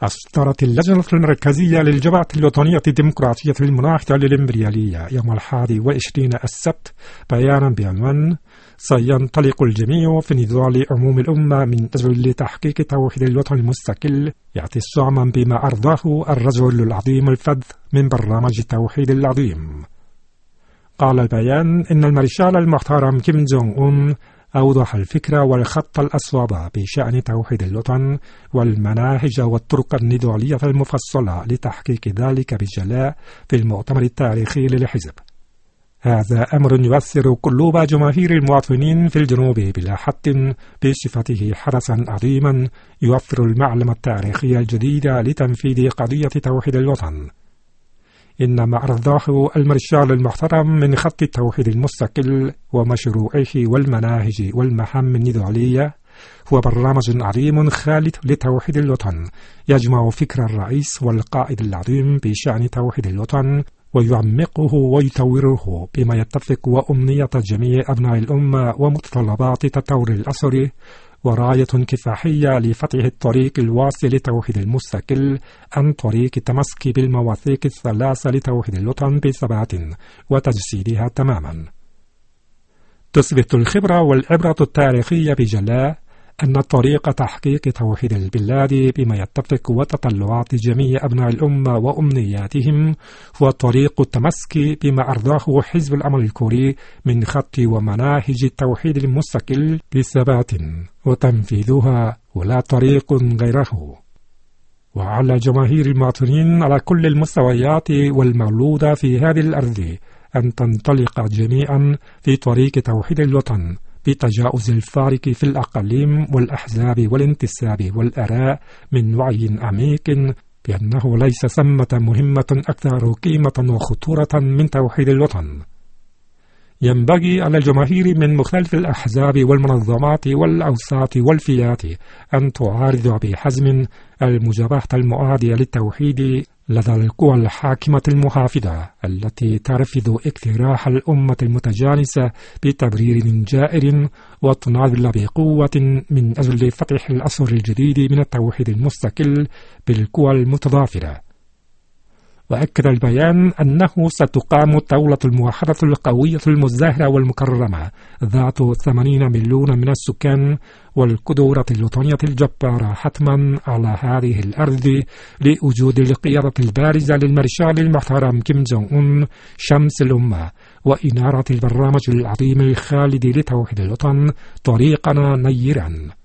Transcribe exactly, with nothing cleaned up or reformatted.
أصدرت اللجنة المركزية للجبهة الوطنية الديمقراطية المناهضة للإمبريالية يوم الحادي والعشرين السبت بيانا بعنوان سينطلق الجميع في نضال عموم الأمة من أجل تحقيق توحيد الوطن المستقل، يعطي الصعما بما أرضاه الرجل العظيم الفذ من برنامج التوحيد العظيم. قال البيان إن المارشال المحترم كيم جونغ أون أوضح الفكرة والخط الأصوب بشأن توحيد الوطن والمناهج والطرق النضالية المفصلة لتحقيق ذلك بجلاء في المؤتمر التاريخي للحزب. هذا أمر يؤثر قلوب جماهير المواطنين في الجنوب بلا حد بصفته حدثا عظيما يوفر المعلم التاريخي الجديد لتنفيذ قضية توحيد الوطن. إن ما أرضاه المارشال المحترم من خط التوحيد المستقل ومشروعه والمناهج والمهام النضالية هو برنامج عظيم خالد لتوحيد الوطن، يجمع فكر الرئيس والقائد العظيم بشأن توحيد الوطن ويعمقه ويطوره بما يتفق وأمنية جميع أبناء الأمة ومتطلبات تطور الأسر، وراية كفاحية لفتح الطريق الواصل لتوحيد المستقل عن طريق التمسك بالمواثيق الثلاثة لتوحيد الوطن بثبات وتجسيدها تماما. تثبت الخبرة والعبرة التاريخية بجلاء أن طريق تحقيق توحيد البلاد بما يتفق وتطلعات جميع أبناء الأمة وأمنياتهم هو طريق التمسك بما أرضاه حزب الأمل الكوري من خط ومناهج التوحيد المستقل بثبات وتنفيذها، ولا طريق غيره. وعلى جماهير المواطنين على كل المستويات والمولودة في هذه الأرض أن تنطلق جميعا في طريق توحيد الوطن بتجاوز الفارق في الأقاليم والأحزاب والانتساب والآراء من وعي عميق بأنه ليس ثمة مهمة أكثر قيمة وخطورة من توحيد الوطن. ينبغي على الجماهير من مختلف الأحزاب والمنظمات والأوساط والفئات أن تعارض بحزم المجابهة المعادية للتوحيد لدى القوى الحاكمة المحافظة التي ترفض اقتراح الأمة المتجانسة بتبرير جائر، وتناضل بقوة من أجل فتح العصر الجديد من التوحيد المستقل بالقوى المتضافرة. وأكد البيان أنه ستقام الدولة الموحدة القوية المزدهرة والمكرمة ذات ثمانين مليون من السكان والقدرة الوطنية الجبارة حتما على هذه الأرض لوجود القيادة البارزة للمارشال المحترم كيم جونغ أون شمس الأمة وإنارة البرنامج العظيم الخالد لتوحيد الوطن طريقنا نيرا.